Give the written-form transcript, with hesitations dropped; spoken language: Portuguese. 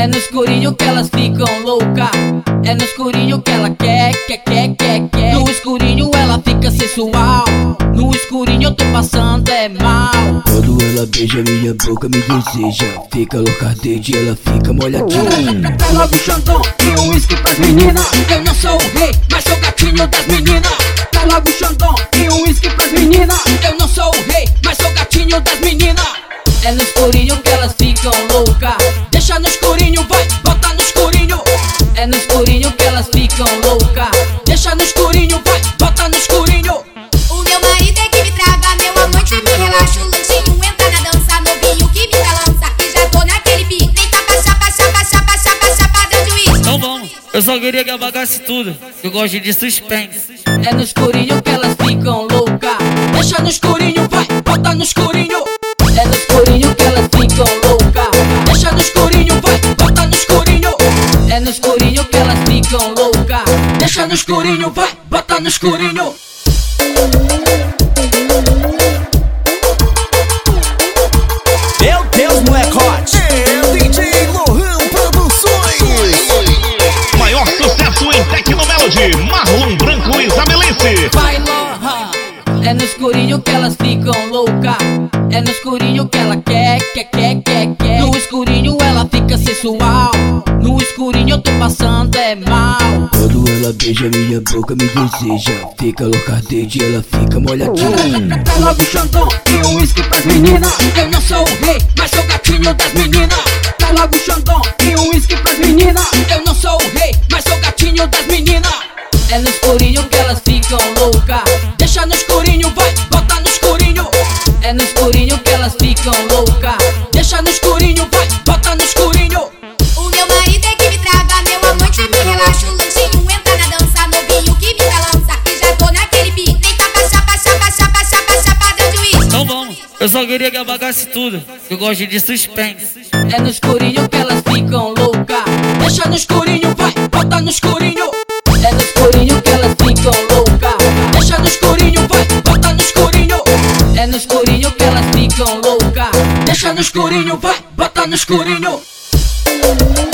É no escurinho que elas ficam louca. É no escurinho que ela quer. No escurinho ela fica sensual. No escurinho eu tô passando mal. Quando ela beija minha boca me deseja. Fica louca desde ela fica molhadinha. Tá logo o Xandão e um uísque pras meninas. Eu não sou o rei, mas sou o gatinho das meninas. Tá logo o Xandão e um uísque pras meninas. Eu não sou o rei, mas sou o gatinho das meninas. É no escurinho que elas ficam louca. Deixa no escurinho, vai, bota no escurinho. É no escurinho que elas ficam louca. Deixa no escurinho, vai, bota no escurinho. O meu marido é que me trava, meu amante me relaxa. O lanchinho entra na dança, novinho que me balança. E já tô naquele pique, nem tapa, chapa, deu de uísque. Então vamos, eu só queria que apagasse tudo. Eu gosto de suspense. É no escurinho que elas ficam louca. Deixa no escurinho, vai, bota no escurinho. É no escurinho que elas ficam louca. Deixa no escurinho, vai, bota no escurinho. É no escurinho que elas ficam louca. Deixa no escurinho, vai, bota no escurinho. Meu Deus, molecote! É DJ Lohan Produções. Maior sucesso em Tecnomelody, Marlon Branco e Isabelice. Vai, Lohan. É no escurinho que elas ficam louca. É no escurinho que ela quer. No escurinho ela fica sensual. No escurinho eu tô passando mal. Quando ela beija minha boca me deseja. Fica louca desde ela fica molhadinha. Tá logo o Xandão e um uísque pras meninas. Eu não sou o rei, mas sou o gatinho das meninas. Tá logo o Xandão e um uísque pras meninas. Eu não sou o rei, mas sou o gatinho das meninas. É no escurinho que elas ficam louca. Deixa no escurinho, vai, bota no escurinho. É no escurinho que elas ficam louca. Deixa no escurinho, vai, bota no escurinho. O meu marido é que me trava, meu amante me relaxa. O lanchinho entra na dança, novinho que me balança. E já tô naquele pique, nem tapa, chapa, deu de uísque. Então vamos, eu só queria que apagasse tudo. Eu gosto de suspense. É no escurinho que elas ficam louca. Deixa no escurinho, vai, bota no escurinho. É no escurinho que elas ficam louca. Deixa no escurinho, vai, bota no escurinho. É no escurinho que elas ficam louca. Deixa no escurinho, vai, bota no escurinho.